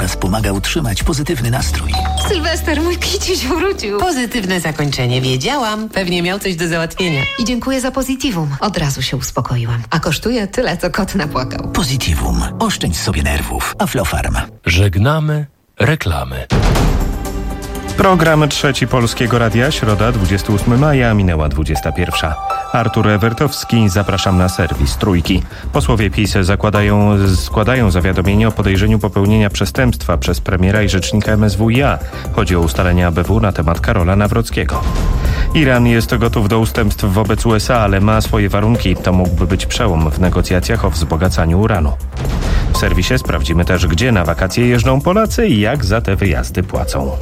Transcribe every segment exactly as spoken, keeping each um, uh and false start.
czas pomaga utrzymać pozytywny nastrój. Sylwester, mój kiciuś wrócił. Pozytywne zakończenie, wiedziałam. Pewnie miał coś do załatwienia. I dziękuję za Positivum. Od razu się uspokoiłam. A kosztuje tyle, co kot napłakał. Positivum. Oszczędź sobie nerwów. Aflofarm. Żegnamy reklamy. Program Trzeci Polskiego Radia, środa dwudziestego ósmego maja, minęła dwudziesta pierwsza. Artur Ewertowski, zapraszam na serwis Trójki. Posłowie PiS zakładają, składają zawiadomienie o podejrzeniu popełnienia przestępstwa przez premiera i rzecznika M S W i A. Chodzi o ustalenia A B W na temat Karola Nawrockiego. Iran jest gotów do ustępstw wobec U S A, ale ma swoje warunki. To mógłby być przełom w negocjacjach o wzbogacaniu uranu. W serwisie sprawdzimy też, gdzie na wakacje jeżdżą Polacy i jak za te wyjazdy płacą.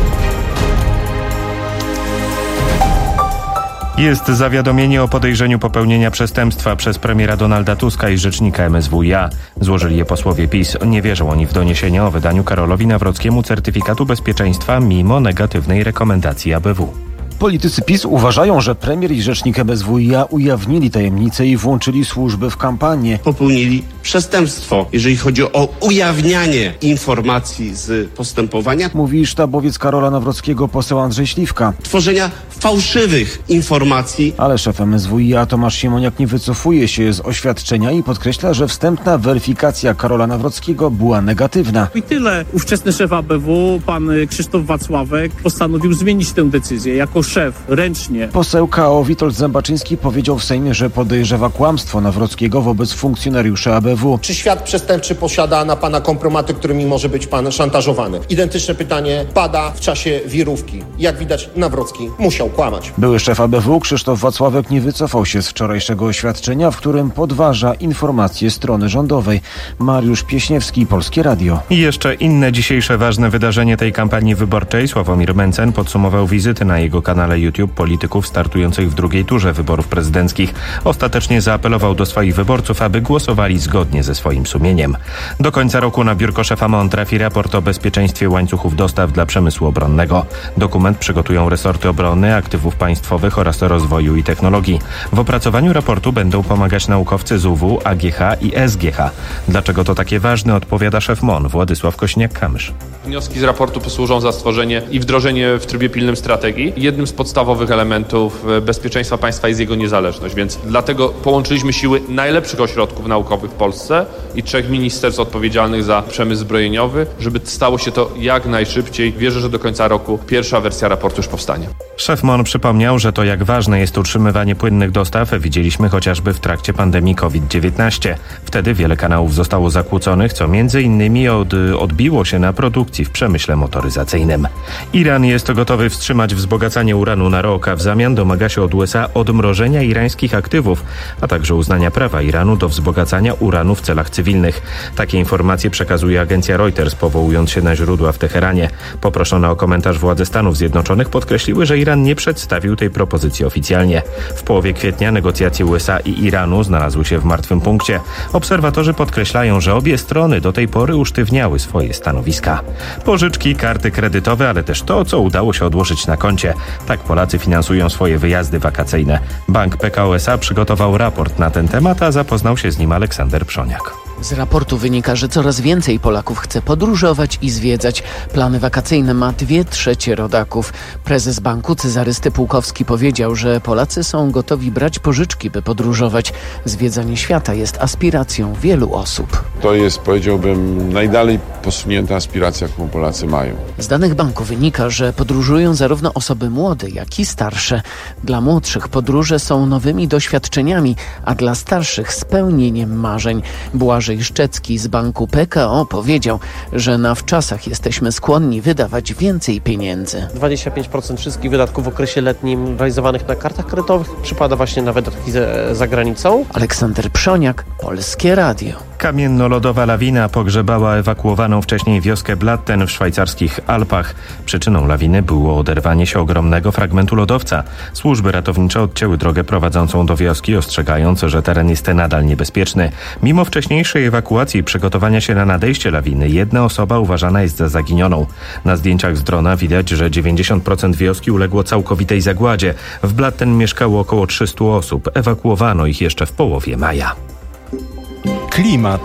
Jest zawiadomienie o podejrzeniu popełnienia przestępstwa przez premiera Donalda Tuska i rzecznika M S W i A. Złożyli je posłowie PiS. Nie wierzą oni w doniesienia o wydaniu Karolowi Nawrockiemu certyfikatu bezpieczeństwa mimo negatywnej rekomendacji A B W. Politycy PiS uważają, że premier i rzecznik M S W i A ujawnili tajemnicę i włączyli służby w kampanię. Popełnili przestępstwo, jeżeli chodzi o ujawnianie informacji z postępowania. Mówi sztabowiec Karola Nawrockiego poseł Andrzej Śliwka. Tworzenia fałszywych informacji. Ale szef M S W i A Tomasz Siemoniak nie wycofuje się z oświadczenia i podkreśla, że wstępna weryfikacja Karola Nawrockiego była negatywna. I tyle. Ówczesny szef A B W, pan Krzysztof Wacławek, postanowił zmienić tę decyzję. Jako szef, ręcznie. Poseł K O Witold Zębaczyński powiedział w Sejmie, że podejrzewa kłamstwo Nawrockiego wobec funkcjonariuszy A B W. Czy świat przestępczy posiada na pana kompromaty, którymi może być pan szantażowany? Identyczne pytanie pada w czasie wirówki. Jak widać, Nawrocki musiał kłamać. Były szef A B W Krzysztof Wacławek nie wycofał się z wczorajszego oświadczenia, w którym podważa informacje strony rządowej. Mariusz Pieśniewski, Polskie Radio. I jeszcze inne dzisiejsze ważne wydarzenie tej kampanii wyborczej. Sławomir Mencen podsumował wizyty na jego kanale YouTube polityków startujących w drugiej turze wyborów prezydenckich. Ostatecznie zaapelował do swoich wyborców, aby głosowali zgodnie ze swoim sumieniem. Do końca roku na biurko szefa M O N trafi raport o bezpieczeństwie łańcuchów dostaw dla przemysłu obronnego. Dokument przygotują resorty obrony, aktywów państwowych oraz rozwoju i technologii. W opracowaniu raportu będą pomagać naukowcy z U W, A G H i S G H. Dlaczego to takie ważne, odpowiada szef M O N Władysław Kośniak-Kamysz. Wnioski z raportu posłużą za stworzenie i wdrożenie w trybie pilnym strategii. Jednym z podstawowych elementów bezpieczeństwa państwa jest jego niezależność, więc dlatego połączyliśmy siły najlepszych ośrodków naukowych w Polsce i trzech ministerstw odpowiedzialnych za przemysł zbrojeniowy, żeby stało się to jak najszybciej. Wierzę, że do końca roku pierwsza wersja raportu już powstanie. Szef M O N przypomniał, że to jak ważne jest utrzymywanie płynnych dostaw widzieliśmy chociażby w trakcie pandemii COVID dziewiętnaście. Wtedy wiele kanałów zostało zakłóconych, co między innymi od, odbiło się na produkcji w przemyśle motoryzacyjnym. Iran jest gotowy wstrzymać wzbogacanie uranu na rok, a w zamian domaga się od U S A odmrożenia irańskich aktywów, a także uznania prawa Iranu do wzbogacania uranu w celach cywilnych. Takie informacje przekazuje agencja Reuters, powołując się na źródła w Teheranie. Poproszone o komentarz władze Stanów Zjednoczonych podkreśliły, że Iran nie przedstawił tej propozycji oficjalnie. W połowie kwietnia negocjacje U S A i Iranu znalazły się w martwym punkcie. Obserwatorzy podkreślają, że obie strony do tej pory usztywniały swoje stanowiska. Pożyczki, karty kredytowe, ale też to, co udało się odłożyć na koncie. Tak Polacy finansują swoje wyjazdy wakacyjne. Bank P K O S A przygotował raport na ten temat, a zapoznał się z nim Aleksander Przoniak. Z raportu wynika, że coraz więcej Polaków chce podróżować i zwiedzać. Plany wakacyjne ma dwie trzecie rodaków. Prezes banku Cezary Stypułkowski powiedział, że Polacy są gotowi brać pożyczki, by podróżować. Zwiedzanie świata jest aspiracją wielu osób. To jest, powiedziałbym, najdalej posunięta aspiracja, jaką Polacy mają. Z danych banku wynika, że podróżują zarówno osoby młode, jak i starsze. Dla młodszych podróże są nowymi doświadczeniami, a dla starszych spełnieniem marzeń. Błażej Szczecki z banku P K O powiedział, że na wczasach jesteśmy skłonni wydawać więcej pieniędzy. dwadzieścia pięć procent wszystkich wydatków w okresie letnim realizowanych na kartach kredytowych przypada właśnie na wydatki za, za granicą. Aleksander Przoniak, Polskie Radio. Kamienno-lodowa lawina pogrzebała ewakuowaną wcześniej wioskę Blatten w szwajcarskich Alpach. Przyczyną lawiny było oderwanie się ogromnego fragmentu lodowca. Służby ratownicze odcięły drogę prowadzącą do wioski, ostrzegając, że teren jest nadal niebezpieczny. Mimo wcześniejszej ewakuacji i przygotowania się na nadejście lawiny, jedna osoba uważana jest za zaginioną. Na zdjęciach z drona widać, że dziewięćdziesiąt procent wioski uległo całkowitej zagładzie. W Blatten mieszkało około trzysta osób. Ewakuowano ich jeszcze w połowie maja. Klimat.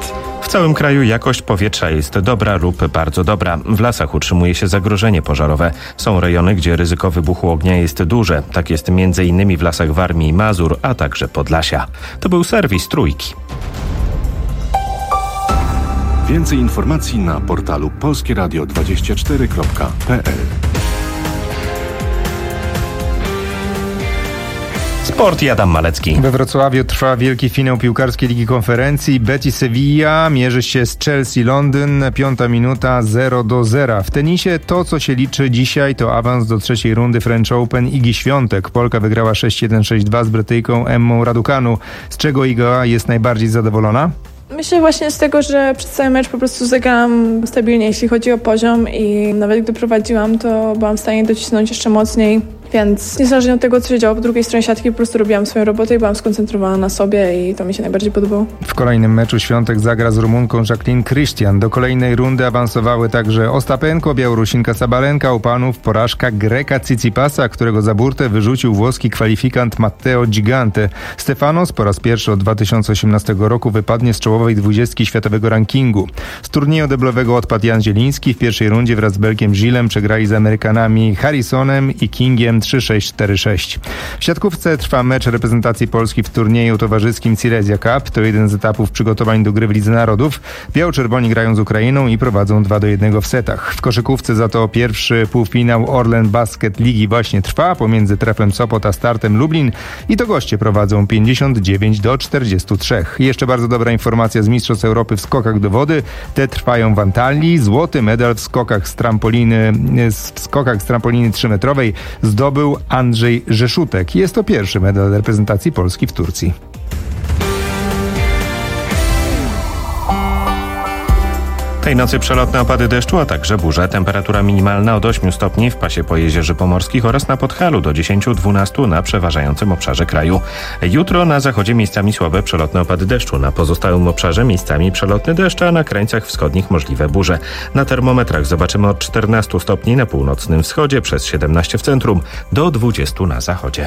W całym kraju jakość powietrza jest dobra lub bardzo dobra. W lasach utrzymuje się zagrożenie pożarowe. Są rejony, gdzie ryzyko wybuchu ognia jest duże. Tak jest między innymi w lasach Warmii i Mazur, a także Podlasia. To był serwis Trójki. Więcej informacji na portalu polskie radio dwadzieścia cztery kropka p l. Sport i Adam Malecki. We Wrocławiu trwa wielki finał piłkarskiej Ligi Konferencji. Betis Sevilla mierzy się z Chelsea Londyn. Piąta minuta, zero do zera. W tenisie to, co się liczy dzisiaj, to awans do trzeciej rundy French Open Igi Świątek. Polka wygrała sześć jeden sześć dwa z Brytyjką Emmą Raducanu. Z czego Iga jest najbardziej zadowolona? Myślę właśnie z tego, że przez cały mecz po prostu zagrałam stabilnie, jeśli chodzi o poziom i nawet gdy prowadziłam, to byłam w stanie docisnąć jeszcze mocniej. Więc niezależnie od tego, co się działo po drugiej stronie siatki, po prostu robiłam swoją robotę i byłam skoncentrowana na sobie i to mi się najbardziej podobało. W kolejnym meczu Świątek zagra z Rumunką Jacqueline Christian. Do kolejnej rundy awansowały także Ostapenko, Białorusinka Sabalenka, u panów porażka Greka Tsitsipasa, którego za burtę wyrzucił włoski kwalifikant Matteo Gigante. Stefanos po raz pierwszy od dwa tysiące osiemnastego roku wypadnie z czołowej dwudziestki światowego rankingu. Z turnieju deblowego odpadł Jan Zieliński. W pierwszej rundzie wraz z Belgiem Gillem przegrali z Amerykanami Harrisonem i Kingiem trzy sześć cztery sześć. W siatkówce trwa mecz reprezentacji Polski w turnieju towarzyskim Silesia Cup. To jeden z etapów przygotowań do gry w Lidze Narodów. Biało-czerwoni grają z Ukrainą i prowadzą dwa do jednego w setach. W koszykówce za to pierwszy półfinał Orlen Basket Ligi właśnie trwa pomiędzy Treflem Sopot a Startem Lublin i to goście prowadzą pięćdziesiąt dziewięć do czterdziestu trzech. I jeszcze bardzo dobra informacja z Mistrzostw Europy w skokach do wody. Te trwają w Antalii. Złoty medal w skokach z trampoliny, w skokach z trampoliny trzymetrowej zdobył Andrzej Rzeszutek. Jest to pierwszy medal reprezentacji Polski w Turcji. Tej nocy przelotne opady deszczu, a także burze. Temperatura minimalna od ośmiu stopni w pasie pojezierzy pomorskich oraz na Podhalu do dziesięć do dwunastu na przeważającym obszarze kraju. Jutro na zachodzie miejscami słabe przelotne opady deszczu. Na pozostałym obszarze miejscami przelotny deszcz, a na krańcach wschodnich możliwe burze. Na termometrach zobaczymy od czternastu stopni na północnym wschodzie, przez siedemnaście w centrum, do dwudziestu na zachodzie.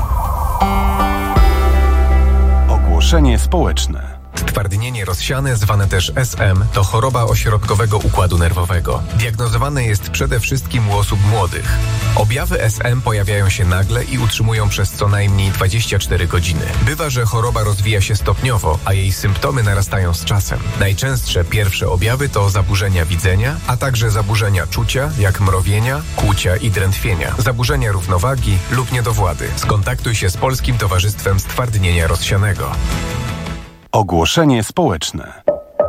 Ogłoszenie społeczne. Stwardnienie rozsiane, zwane też S M, to choroba ośrodkowego układu nerwowego. Diagnozowane jest przede wszystkim u osób młodych. Objawy S M pojawiają się nagle i utrzymują przez co najmniej dwadzieścia cztery godziny. Bywa, że choroba rozwija się stopniowo, a jej symptomy narastają z czasem. Najczęstsze pierwsze objawy to zaburzenia widzenia, a także zaburzenia czucia, jak mrowienia, kłucia i drętwienia, zaburzenia równowagi lub niedowłady. Skontaktuj się z Polskim Towarzystwem Stwardnienia Rozsianego. Ogłoszenie społeczne.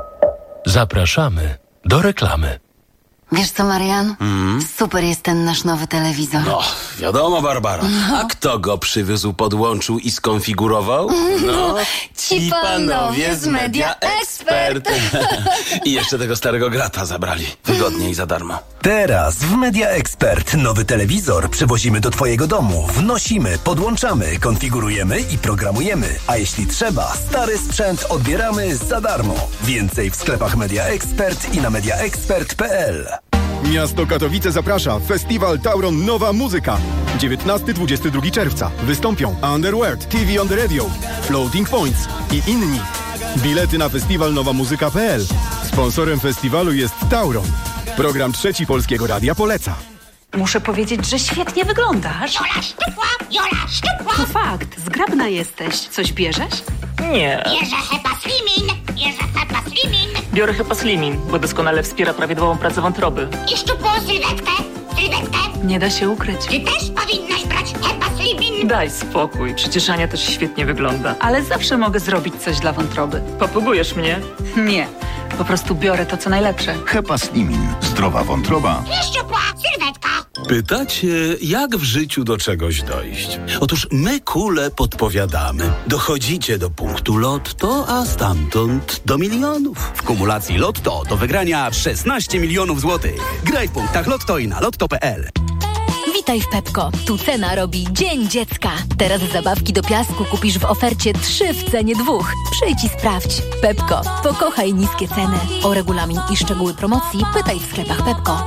Zapraszamy do reklamy. Wiesz co, Marian? Mm. Super jest ten nasz nowy telewizor. No, wiadomo, Barbara. A kto go przywiózł, podłączył i skonfigurował? No, ci panowie z Media Expert. I jeszcze tego starego grata zabrali. Wygodnie i za darmo. Teraz w Media Expert nowy telewizor przywozimy do twojego domu. Wnosimy, podłączamy, konfigurujemy i programujemy. A jeśli trzeba, stary sprzęt odbieramy za darmo. Więcej w sklepach Media Expert i na media expert kropka p l. Miasto Katowice zaprasza. Festiwal Tauron Nowa Muzyka. dziewiętnastego do dwudziestego drugiego czerwca. Wystąpią Underworld, T V on the Radio, Floating Points i inni. Bilety na festiwal nowa muzyka kropka p l. Sponsorem festiwalu jest Tauron. Program Trzeci Polskiego Radia poleca. Muszę powiedzieć, że świetnie wyglądasz. Jola szczupła, Jola szczupła. To fakt, zgrabna jesteś. Coś bierzesz? Nie. Bierze Hepa Slimin, bierze Hepa Slimin. Biorę Hepa Slimin, bo doskonale wspiera prawidłową pracę wątroby. I szczupłą sylwetkę, sylwetkę. Nie da się ukryć. Ty też powinnaś brać Hepa Slimin. Daj spokój, przecież Ania też świetnie wygląda. Ale zawsze mogę zrobić coś dla wątroby. Popugujesz mnie? Nie, po prostu biorę to, co najlepsze. Hepa Slimin. Zdrowa wątroba. I szczupła sylwetka. Pytacie, jak w życiu do czegoś dojść? Otóż my kule podpowiadamy. Dochodzicie do punktu Lotto, a stamtąd do milionów. W kumulacji Lotto do wygrania szesnaście milionów złotych. Graj w punktach Lotto i na lotto kropka p l. Witaj w Pepko. Tu cena robi Dzień Dziecka. Teraz zabawki do piasku kupisz w ofercie trzy w cenie dwóch. Przyjdź i sprawdź. Pepko. Pokochaj niskie ceny. O regulamin i szczegóły promocji pytaj w sklepach Pepko.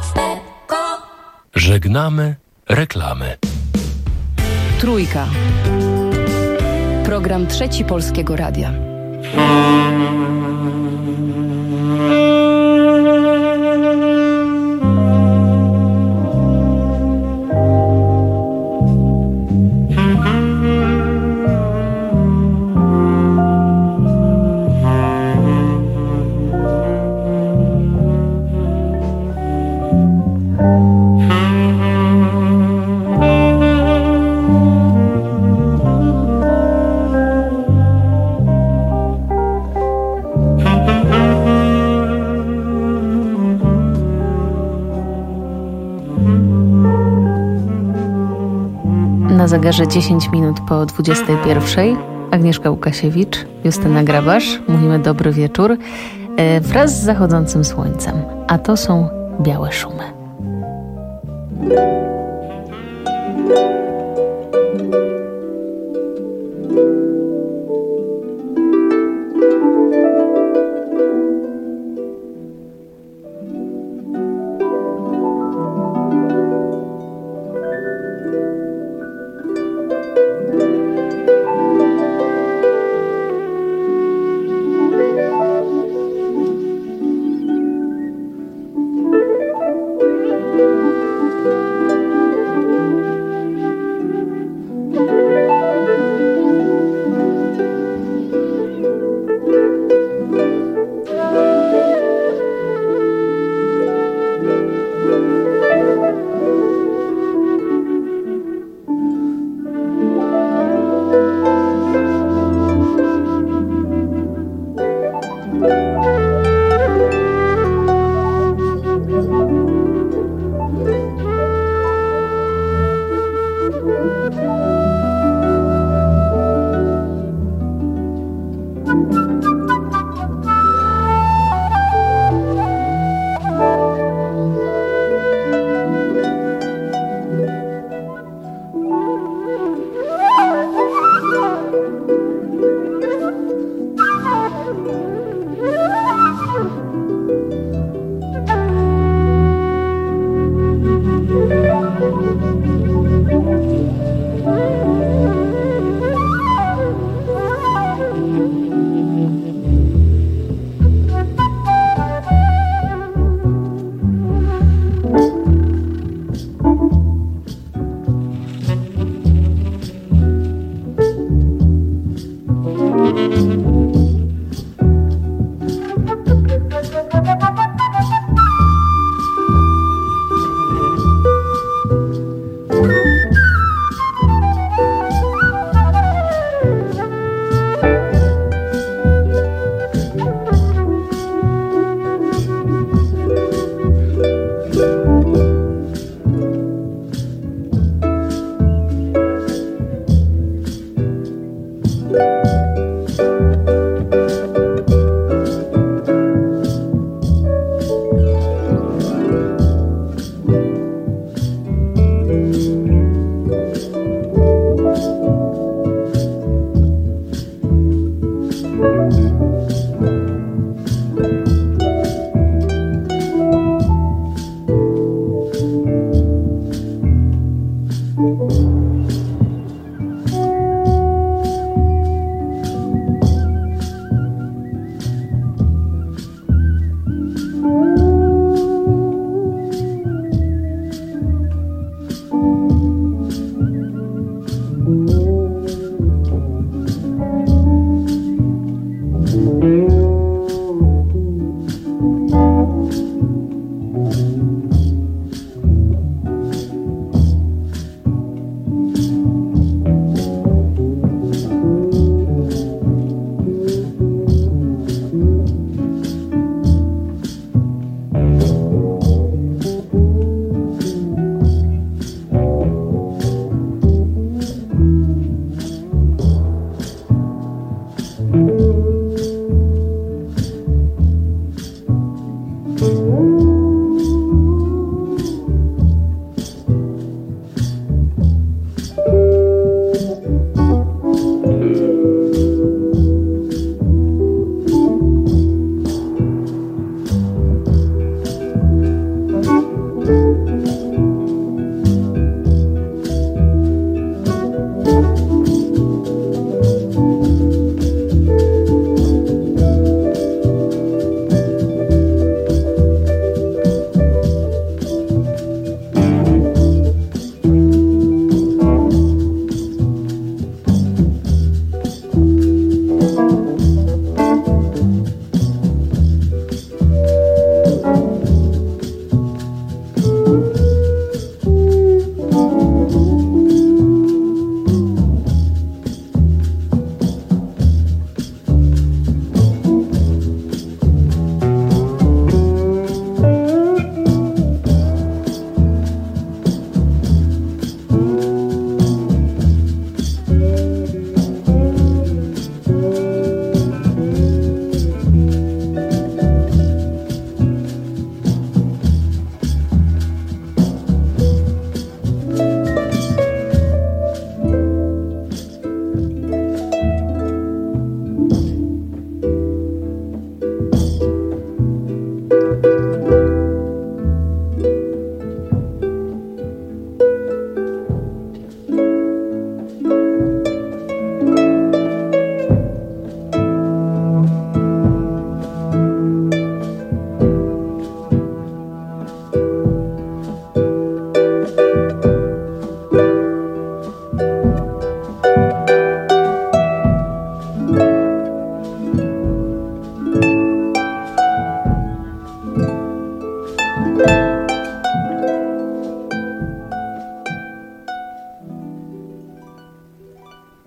Żegnamy reklamy. Trójka. Program Trzeci Polskiego Radia. Na zegarze dziesięć minut po dwudziestej pierwszej. Agnieszka Łukasiewicz, Justyna Grabasz. Mówimy dobry wieczór e, wraz z zachodzącym słońcem. A to są białe szumy.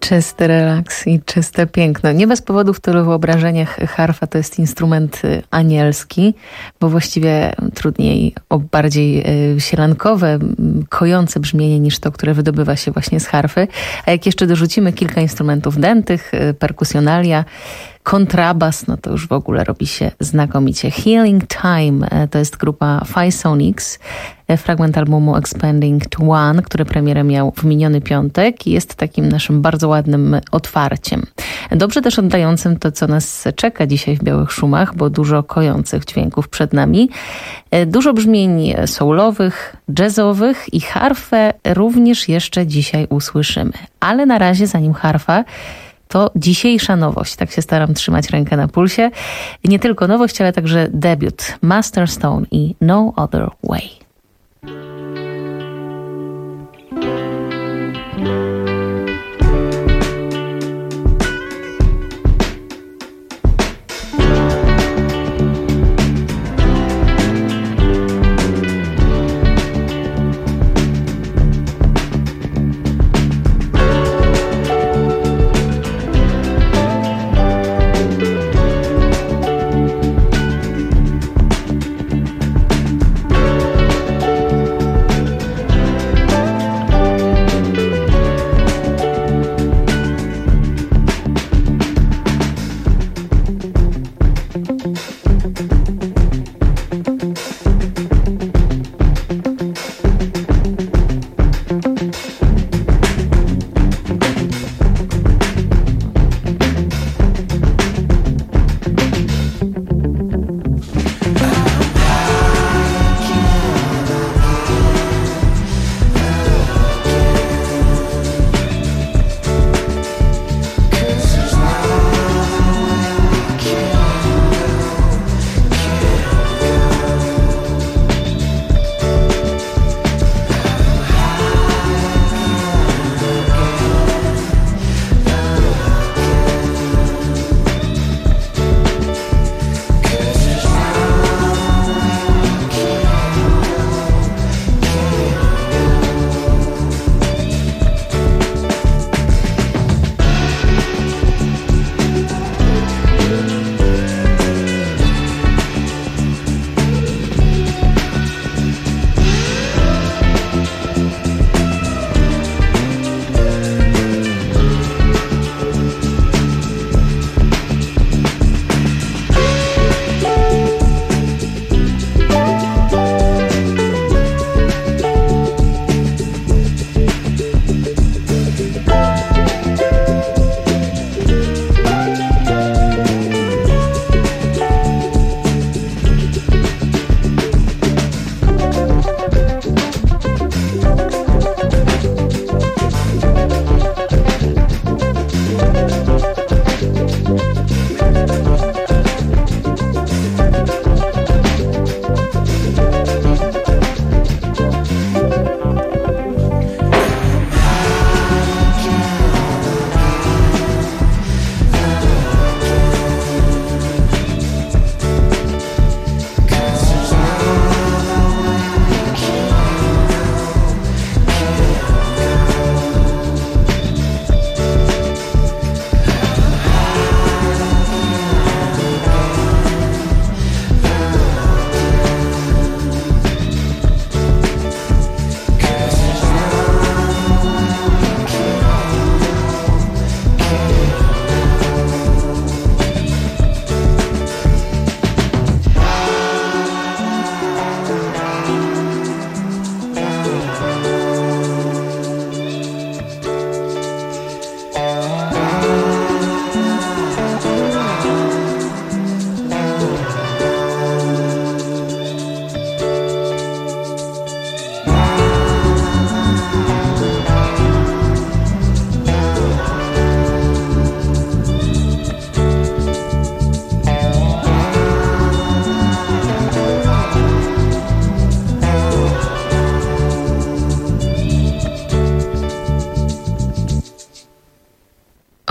Czysty relaks i czyste piękno. Nie bez powodu w tylu wyobrażeniach harfa to jest instrument anielski, bo właściwie trudniej o bardziej sielankowe, kojące brzmienie niż to, które wydobywa się właśnie z harfy. A jak jeszcze dorzucimy kilka instrumentów dętych, perkusjonalia, kontrabas, no to już w ogóle robi się znakomicie. Healing Time to jest grupa Physonics, fragment albumu Expanding to One, który premierę miał w miniony piątek i jest takim naszym bardzo ładnym otwarciem. Dobrze też oddającym to, co nas czeka dzisiaj w Białych Szumach, bo dużo kojących dźwięków przed nami. Dużo brzmień soulowych, jazzowych i harfę również jeszcze dzisiaj usłyszymy. Ale na razie, zanim harfa, to dzisiejsza nowość. Tak się staram trzymać rękę na pulsie. Nie tylko nowość, ale także debiut Master Stone i No Other Way.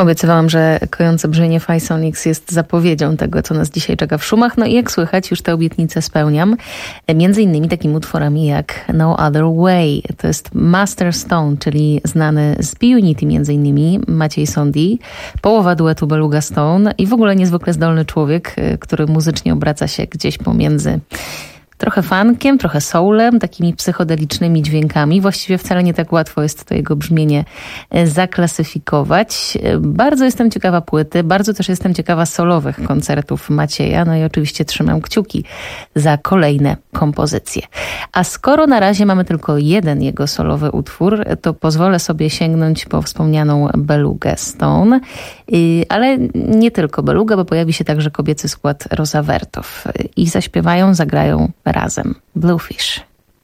Obiecywałam, że kojące brzmienie Five Sonics jest zapowiedzią tego, co nas dzisiaj czeka w szumach. No i jak słychać, już te obietnice spełniam. Między innymi takimi utworami jak No Other Way. To jest Master Stone, czyli znany z P-Unity między innymi Maciej Sondi, połowa duetu Beluga Stone i w ogóle niezwykle zdolny człowiek, który muzycznie obraca się gdzieś pomiędzy trochę funkiem, trochę soulem, takimi psychodelicznymi dźwiękami. Właściwie wcale nie tak łatwo jest to jego brzmienie zaklasyfikować. Bardzo jestem ciekawa płyty, bardzo też jestem ciekawa solowych koncertów Macieja. No i oczywiście trzymam kciuki za kolejne kompozycje. A skoro na razie mamy tylko jeden jego solowy utwór, to pozwolę sobie sięgnąć po wspomnianą Belugę Stone. Ale nie tylko Beluga, bo pojawi się także kobiecy skład Rosavertów. I zaśpiewają, zagrają razem Bluefish.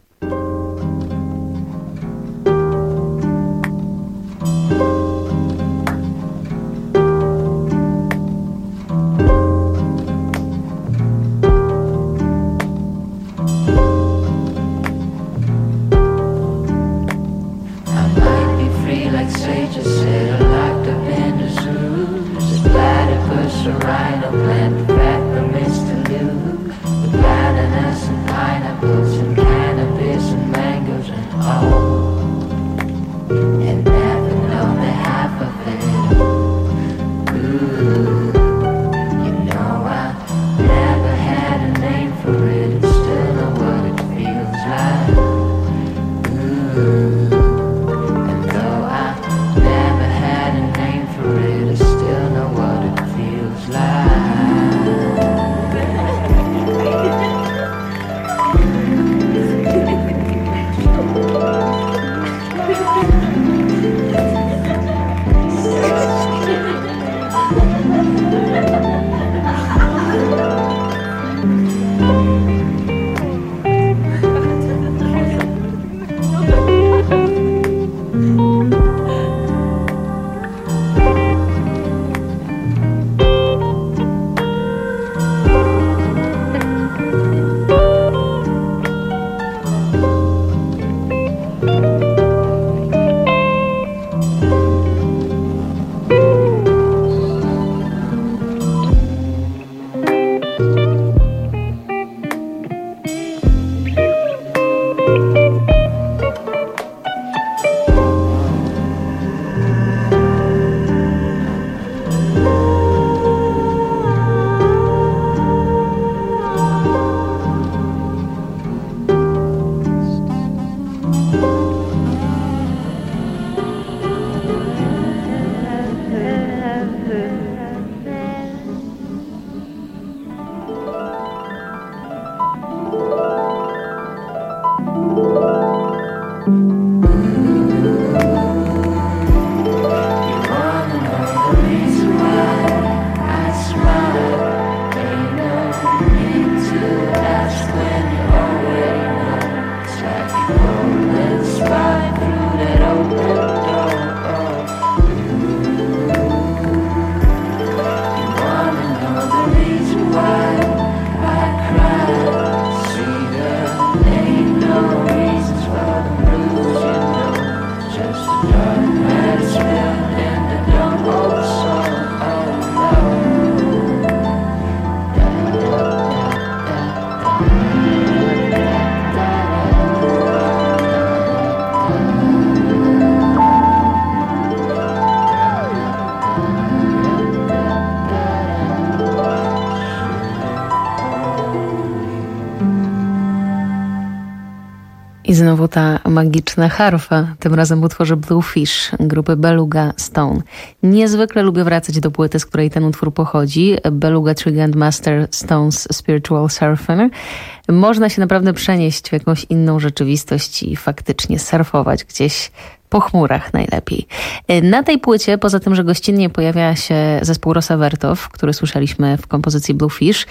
I znowu ta magiczna harfa, tym razem w utworze Bluefish grupy Beluga Stone. Niezwykle lubię wracać do płyty, z której ten utwór pochodzi. Beluga Three Master Stone's Spiritual Surfer. Można się naprawdę przenieść w jakąś inną rzeczywistość i faktycznie surfować gdzieś po chmurach najlepiej. Na tej płycie, poza tym, że gościnnie pojawia się zespół Rosavertów, który słyszeliśmy w kompozycji Bluefish,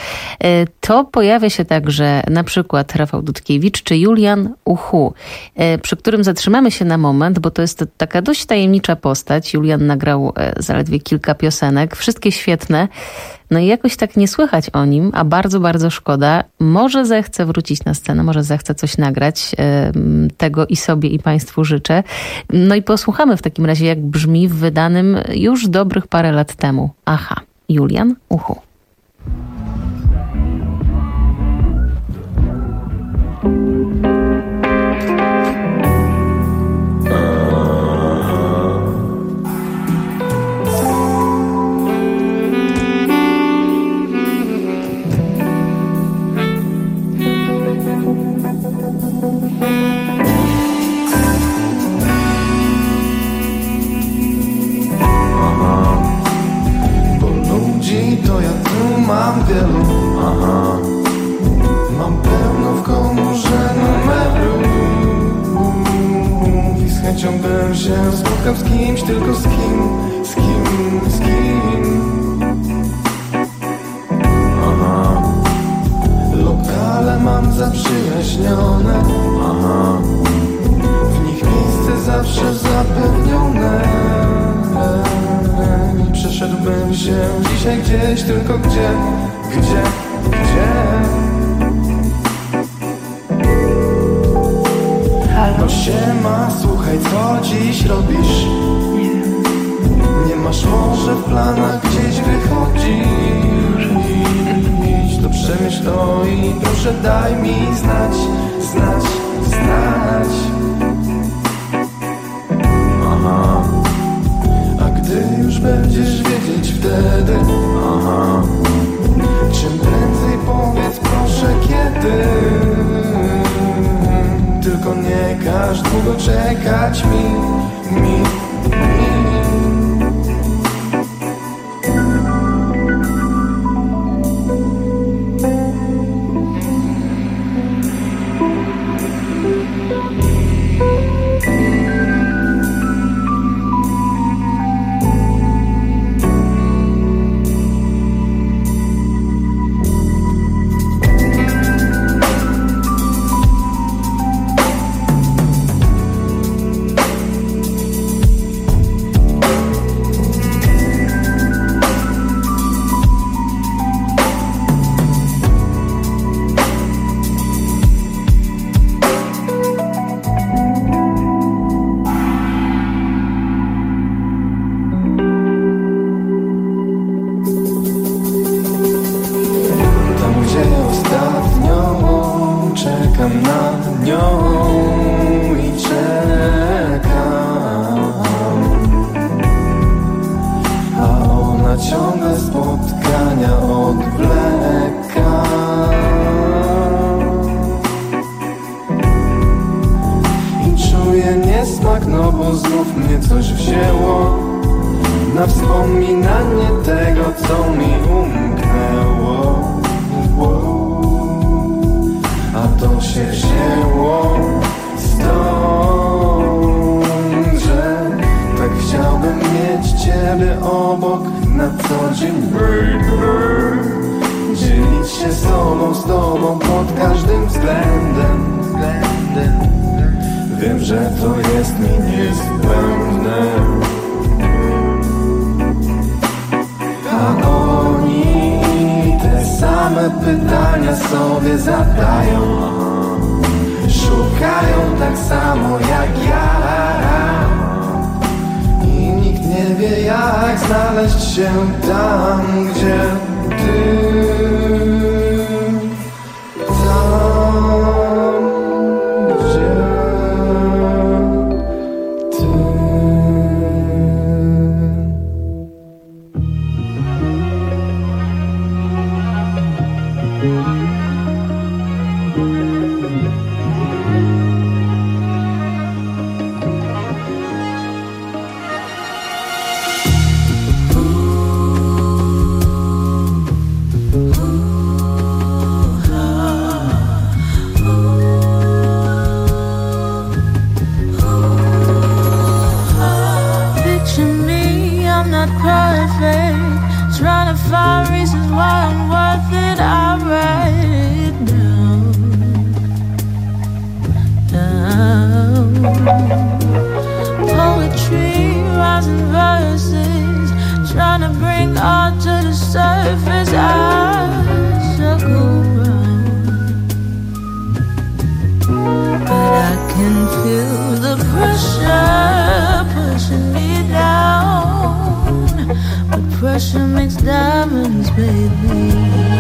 to pojawia się także na przykład Rafał Dudkiewicz czy Julian Uhu, przy którym zatrzymamy się na moment, bo to jest taka dość tajemnicza postać. Julian nagrał zaledwie kilka piosenek, wszystkie świetne. No i jakoś tak nie słychać o nim, a bardzo, bardzo szkoda. Może zechce wrócić na scenę, może zechce coś nagrać. Tego i sobie, i Państwu życzę. No i posłuchamy w takim razie, jak brzmi w wydanym już dobrych parę lat temu. Aha, Julian Uchu. Mam wielu, aha. Mam pełno w komórze numerów i z chęcią bym się spotkał z kimś, tylko z kim, z kim, z kim. Aha. Lokale mam zaprzyjaźnione, aha. W nich miejsce zawsze zapewnione. Przeszedłbym się dzisiaj gdzieś, tylko gdzie, gdzie, gdzie? No siema, słuchaj, co dziś robisz? Nie masz może w planach gdzieś wychodzić? To przemyśl to i proszę daj mi znać, znać, znać. Aha. Ty już będziesz wiedzieć wtedy, aha. Czym prędzej powiedz proszę kiedy. Tylko nie każ długo czekać mi, mi, mi. Poetry, rising verses, trying to bring art to the surface. feel the pressure pushing me down. But pressure makes diamonds, baby.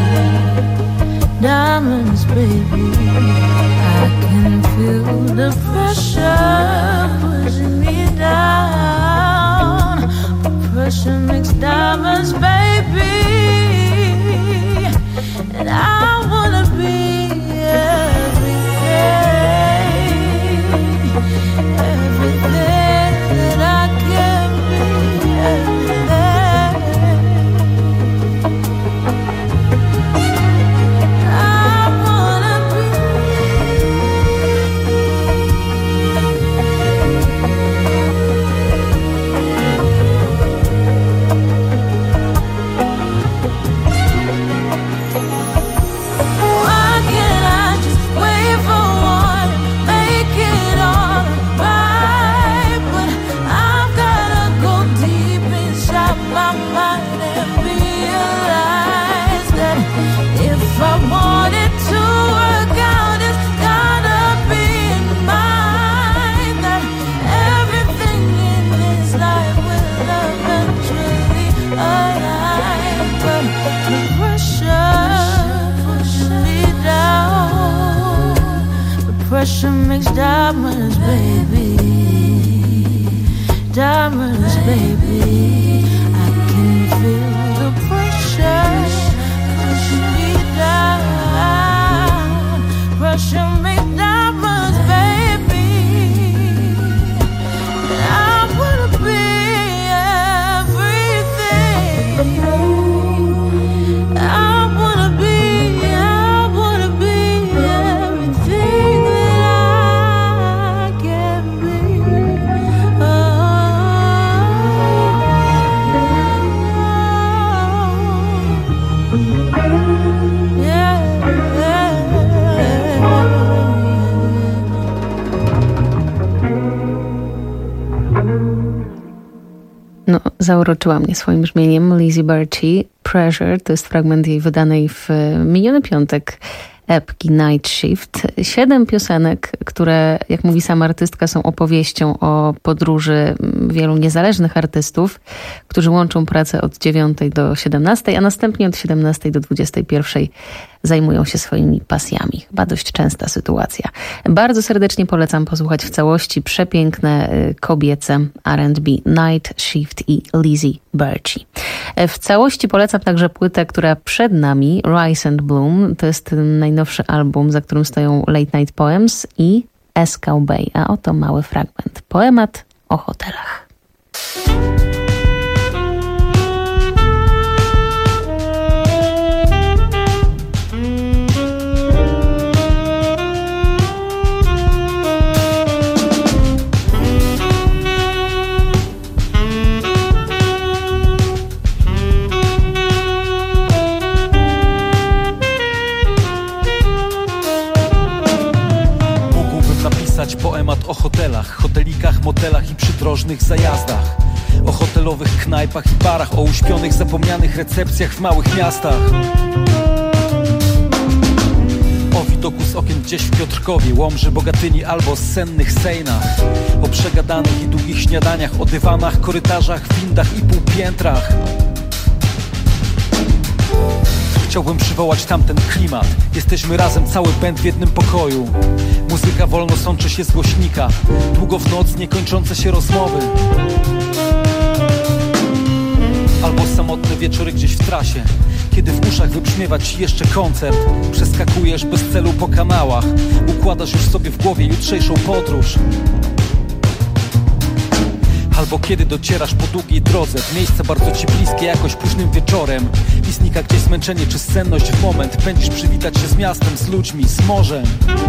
Diamonds, baby. I can feel the pressure pushing me down. But pressure makes diamonds, baby. And I wanna be everything, everything that I can be, everything. I wanna be. Why can't I just wait for one, make it all right? But I've gotta go deep inside my mind and realize that if I want it to work out, it's gotta be in mind that everything in this life will eventually align. But the pressure pushes me down. The pressure makes diamonds, baby. Diamonds, baby. I can feel the pressure pushing me down. Pressure makes diamonds, baby. And I wanna be everything. I wanna be, I wanna be everything that I can be. Oh, yeah, No, zauroczyła mnie swoim brzmieniem Lizzie Burchi. Pressure to jest fragment jej wydanej w miniony piątek epki Night Shift. Siedem piosenek, które, jak mówi sama artystka, są opowieścią o podróży wielu niezależnych artystów, którzy łączą pracę od dziewiątej do siedemnastej, a następnie od siedemnastej do dwudziestej pierwszej zajmują się swoimi pasjami. Chyba dość częsta sytuacja. Bardzo serdecznie polecam posłuchać w całości przepiękne kobiece R and B Night Shift i Lizzie Burchi. W całości polecam także płytę, która przed nami, Rise and Bloom. To jest najnowszy album, za którym stoją Late Night Poems i Eskał Bay. A oto mały fragment. Poemat o hotelach. Poemat o hotelach, hotelikach, motelach i przydrożnych zajazdach. O hotelowych knajpach i barach, o uśpionych, zapomnianych recepcjach w małych miastach. O widoku z okien gdzieś w Piotrkowie, Łomży, Bogatyni albo sennych Sejnach. O przegadanych i długich śniadaniach, o dywanach, korytarzach, windach i półpiętrach. Chciałbym przywołać tamten klimat. Jesteśmy razem, cały band w jednym pokoju. Muzyka wolno sączy się z głośnika. Długo w noc niekończące się rozmowy. Albo samotne wieczory gdzieś w trasie, kiedy w uszach wybrzmiewa ci jeszcze koncert. Przeskakujesz bez celu po kanałach. Układasz już sobie w głowie jutrzejszą podróż. Albo kiedy docierasz po długiej drodze w miejsce bardzo ci bliskie jakoś późnym wieczorem i znika gdzieś zmęczenie czy senność w moment. Pędzisz przywitać się z miastem, z ludźmi, z morzem.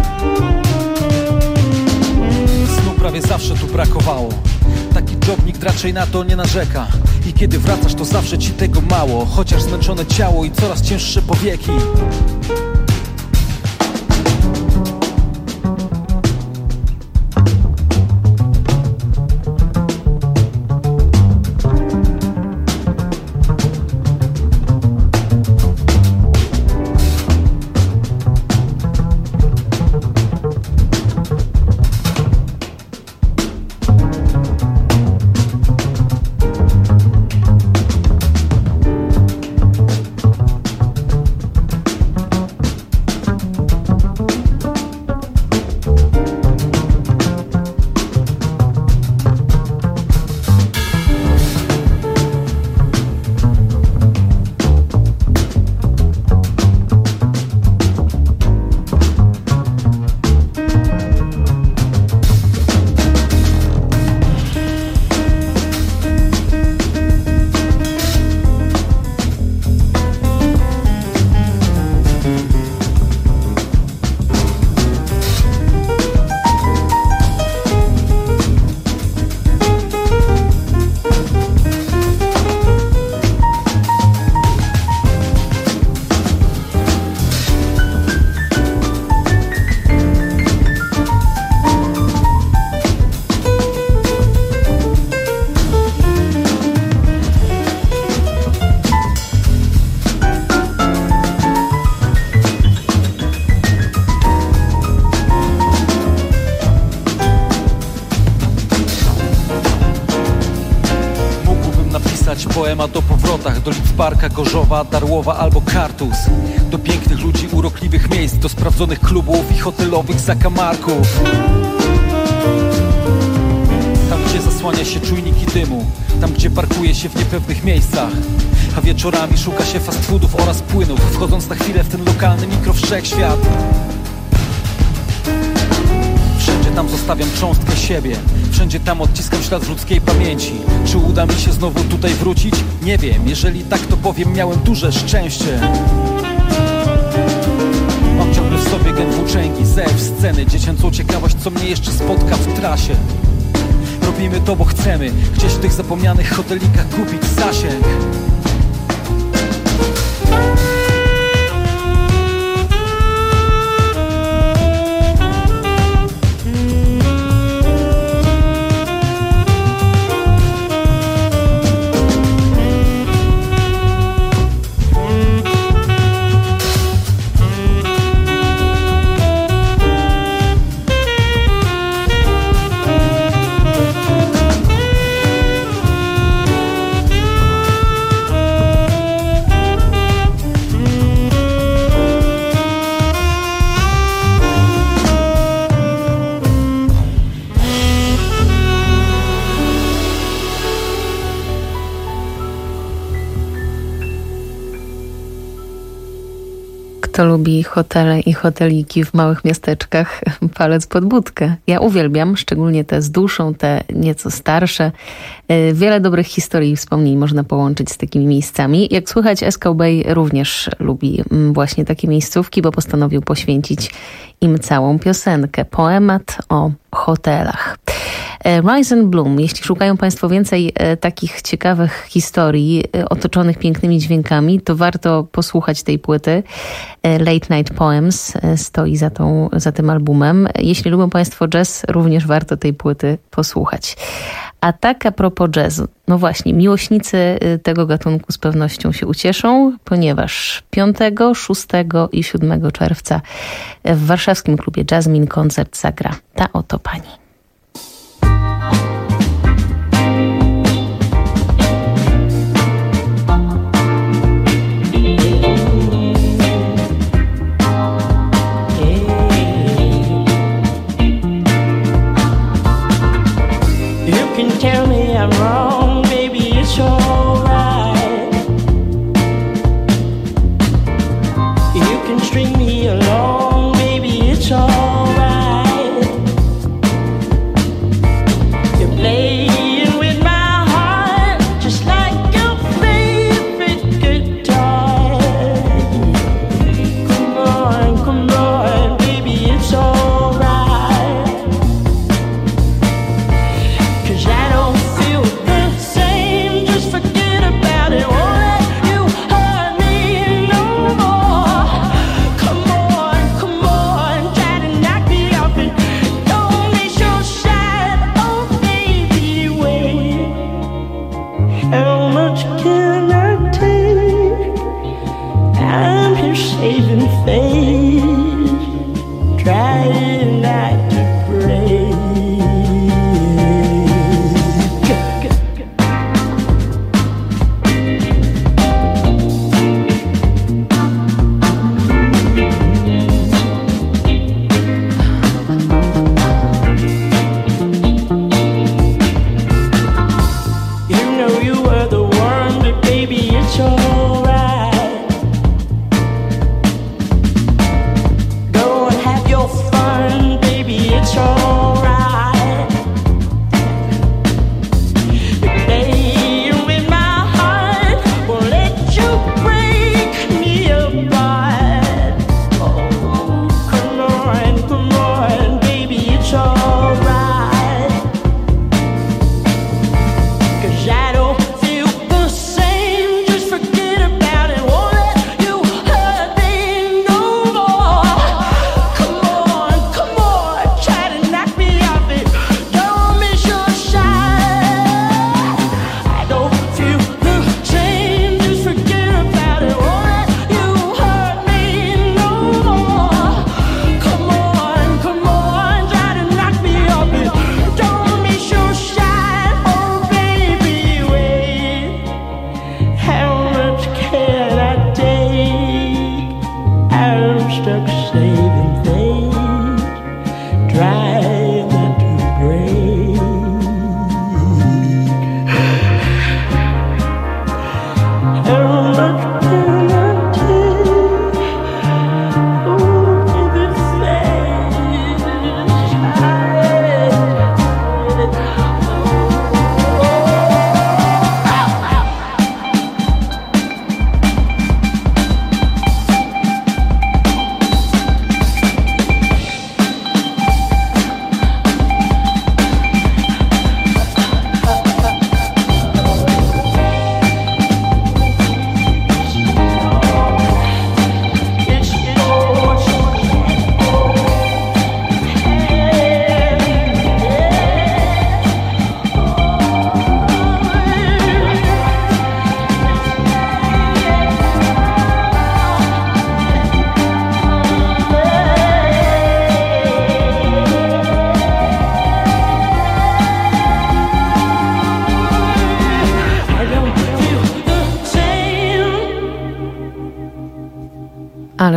Snu prawie zawsze tu brakowało. Taki job nikt raczej na to nie narzeka. I kiedy wracasz, to zawsze ci tego mało. Chociaż zmęczone ciało i coraz cięższe powieki. Poemat o powrotach do Lidzbarka, Gorzowa, Darłowa albo Kartus. Do pięknych ludzi, urokliwych miejsc, do sprawdzonych klubów i hotelowych zakamarków. Tam, gdzie zasłania się czujniki dymu, tam, gdzie parkuje się w niepewnych miejscach, a wieczorami szuka się fast foodów oraz płynów, wchodząc na chwilę w ten lokalny mikrowszechświat. Wszędzie tam zostawiam cząstkę siebie, wszędzie tam odciskam ślad z ludzkiej pamięci. Czy uda mi się znowu tutaj wrócić? Nie wiem, jeżeli tak, to powiem, miałem duże szczęście. Mam ciągle w sobie gen włóczęgi, zew, sceny, dziecięcą ciekawość, co mnie jeszcze spotka w trasie. Robimy to, bo chcemy gdzieś w tych zapomnianych hotelikach kupić zasięg. Kto lubi hotele i hoteliki w małych miasteczkach, palec pod budkę. Ja uwielbiam, szczególnie te z duszą, te nieco starsze. Wiele dobrych historii i wspomnień można połączyć z takimi miejscami. Jak słychać, Esco Bay również lubi właśnie takie miejscówki, bo postanowił poświęcić im całą piosenkę. Poemat o hotelach. Rise and Bloom. Jeśli szukają Państwo więcej takich ciekawych historii otoczonych pięknymi dźwiękami, to warto posłuchać tej płyty. Late Night Poems stoi za, tą, za tym albumem. Jeśli lubią Państwo jazz, również warto tej płyty posłuchać. A tak a propos jazzu. No właśnie, miłośnicy tego gatunku z pewnością się ucieszą, ponieważ piątego, szóstego i siódmego czerwca w warszawskim klubie Jasmine koncert zagra ta oto pani. Tell me I'm wrong, baby, it's alright. You can string me along, baby, it's alright.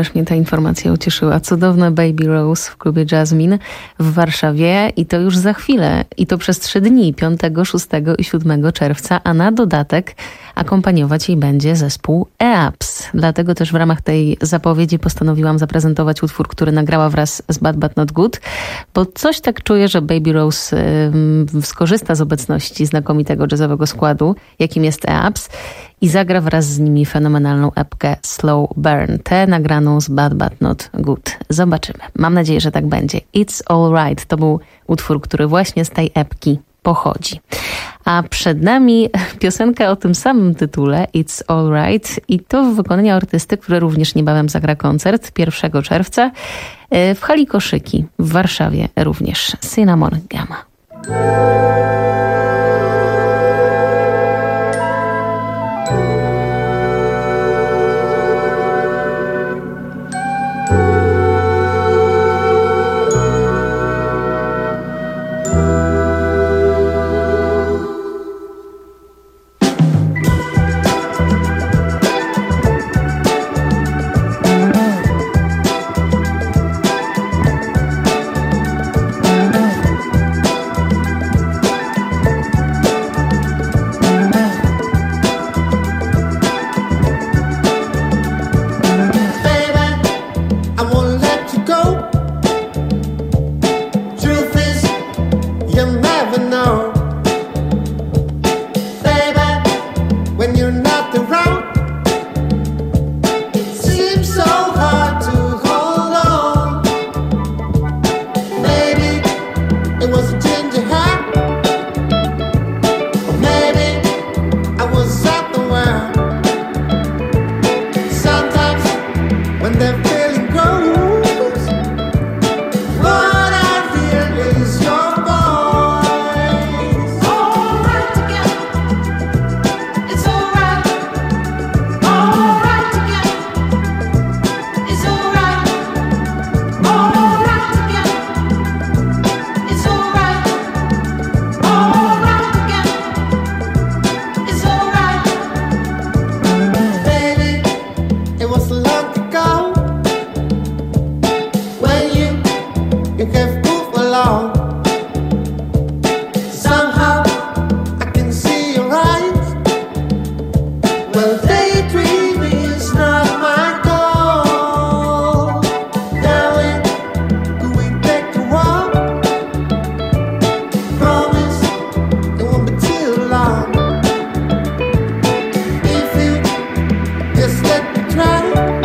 ależ mnie ta informacja ucieszyła. Cudowne Baby Rose w klubie Jasmine w Warszawie i to już za chwilę. I to przez trzy dni, piątego, szóstego i siódmego czerwca, a na dodatek akompaniować jej będzie zespół E A P S. Dlatego też w ramach tej zapowiedzi postanowiłam zaprezentować utwór, który nagrała wraz z Bad But Not Good, bo coś tak czuję, że Baby Rose y, skorzysta z obecności znakomitego jazzowego składu, jakim jest E A P S, i zagra wraz z nimi fenomenalną epkę Slow Burn, tę nagraną z Bad But Not Good. Zobaczymy. Mam nadzieję, że tak będzie. It's All Right to był utwór, który właśnie z tej epki pochodzi. A przed nami piosenka o tym samym tytule, It's All Right, i to w wykonaniu artysty, który również niebawem zagra koncert pierwszego czerwca w hali Koszyki w Warszawie również. Cinnamon Gamma.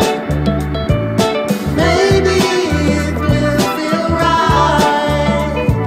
Maybe it will feel right.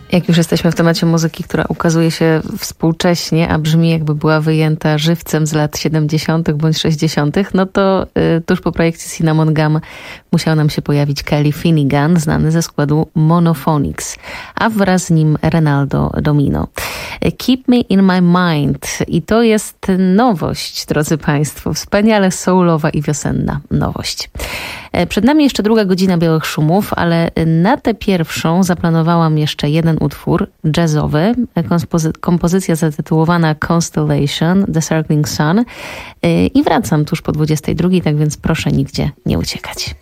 Jak już jesteśmy w temacie muzyki, która ukazuje się współcześnie, a brzmi jakby była wyjęta żywcem z lat siedemdziesiątych bądź sześćdziesiątych, no to y, tuż po projekcie Cinnamon Gum musiał nam się pojawić Kelly Finnegan, znany ze składu Monophonics, a wraz z nim Renaldo Domino. Keep Me In My Mind i to jest nowość, drodzy Państwo, wspaniale soulowa i wiosenna nowość. Przed nami jeszcze druga godzina Białych Szumów, ale na tę pierwszą zaplanowałam jeszcze jeden utwór jazzowy, kompozy- kompozycja zatytułowana Constellation, The Circling Sun i wracam tuż po dwudziestej drugiej, tak więc proszę nigdzie nie uciekać.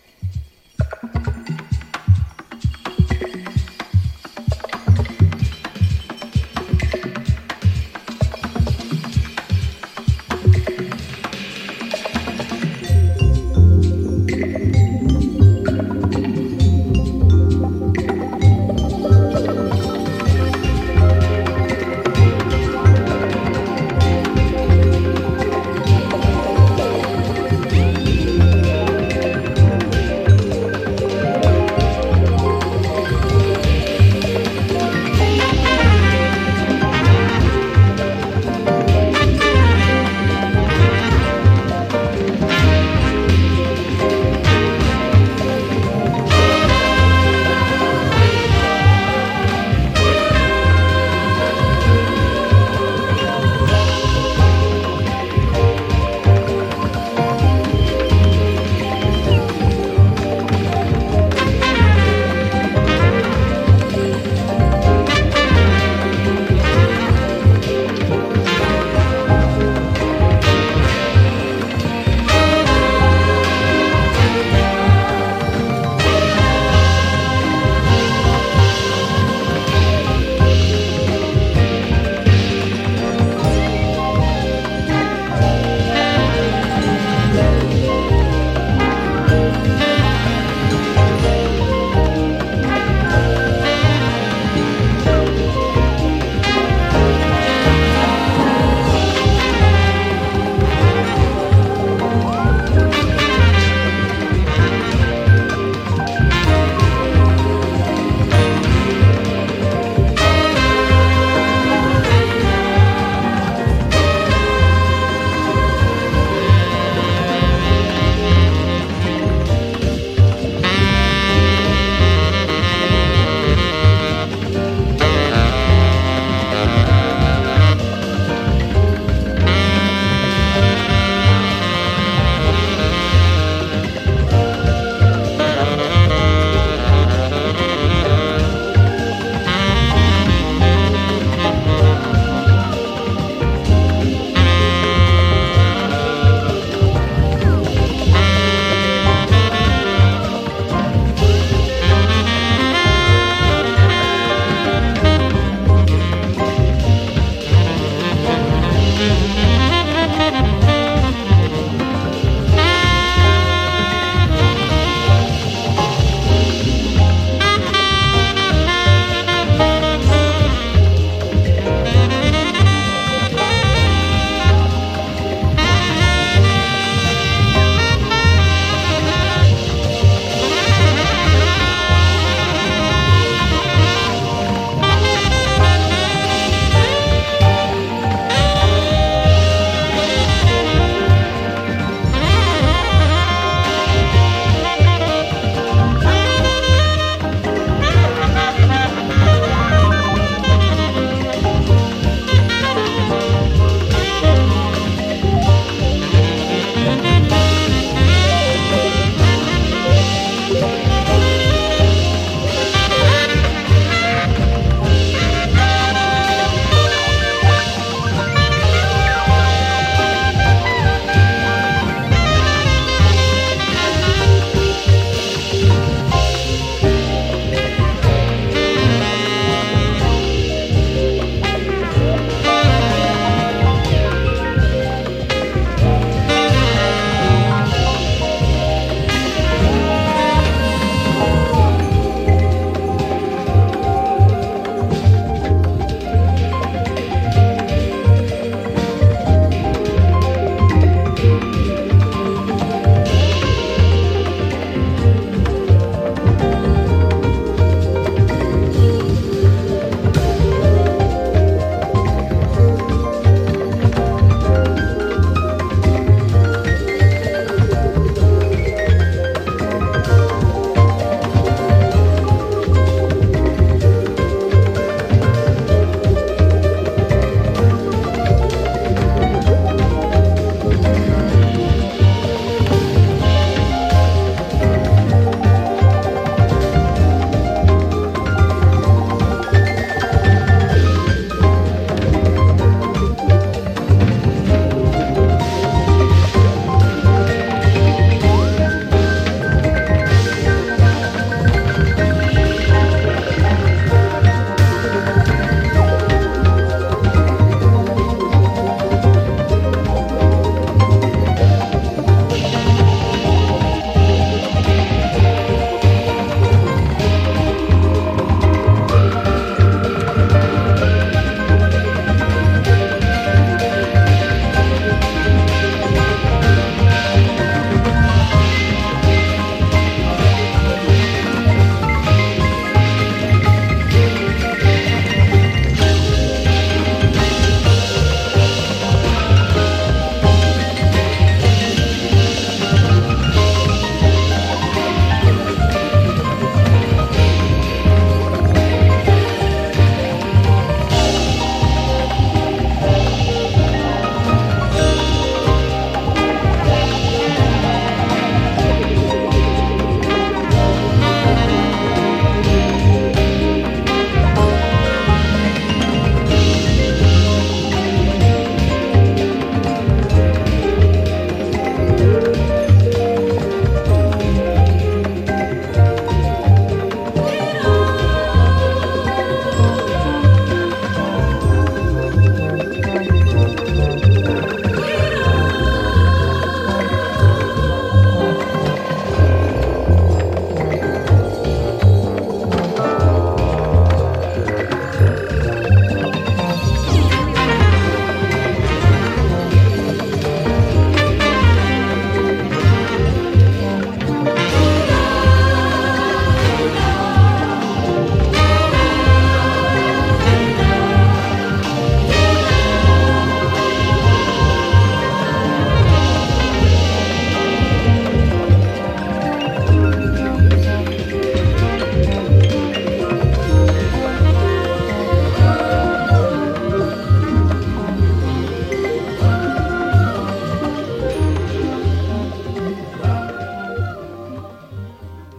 Thank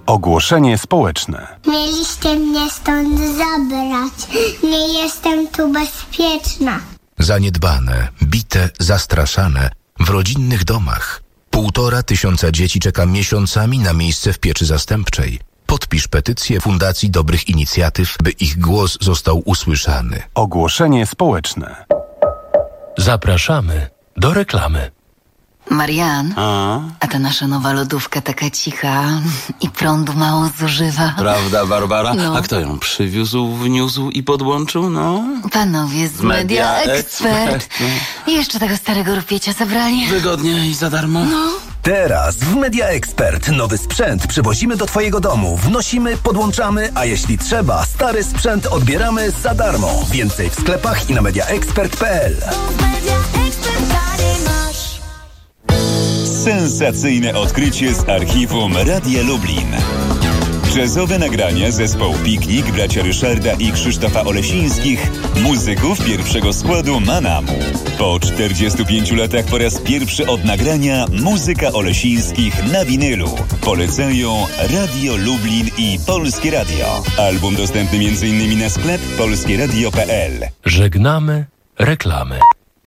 Ogłoszenie społeczne. Mieliście mnie stąd zabrać. Nie jestem tu bezpieczna. Zaniedbane, bite, zastraszane w rodzinnych domach. Półtora tysiąca dzieci czeka miesiącami na miejsce w pieczy zastępczej. Podpisz petycję Fundacji Dobrych Inicjatyw, by ich głos został usłyszany. Ogłoszenie społeczne. Zapraszamy do reklamy. Marian, A? a ta nasza nowa lodówka taka cicha i prądu mało zużywa. Prawda, Barbara? No. A kto ją przywiózł, wniósł i podłączył? No. Panowie z Media Expert. I jeszcze tego starego rupiecia zabrali. Wygodnie i za darmo. No. Teraz w Media Expert nowy sprzęt przywozimy do twojego domu, wnosimy, podłączamy, a jeśli trzeba, stary sprzęt odbieramy za darmo. Więcej w sklepach i na mediaexpert kropka p l. Sensacyjne odkrycie z archiwum Radia Lublin. Jazzowe nagrania zespołu Piknik, bracia Ryszarda i Krzysztofa Olesińskich, muzyków pierwszego składu Manamu. Po czterdziestu pięciu latach po raz pierwszy od nagrania muzyka Olesińskich na winylu. Polecają Radio Lublin i Polskie Radio. Album dostępny między innymi na sklep polskieradio kropka p l. Żegnamy reklamy.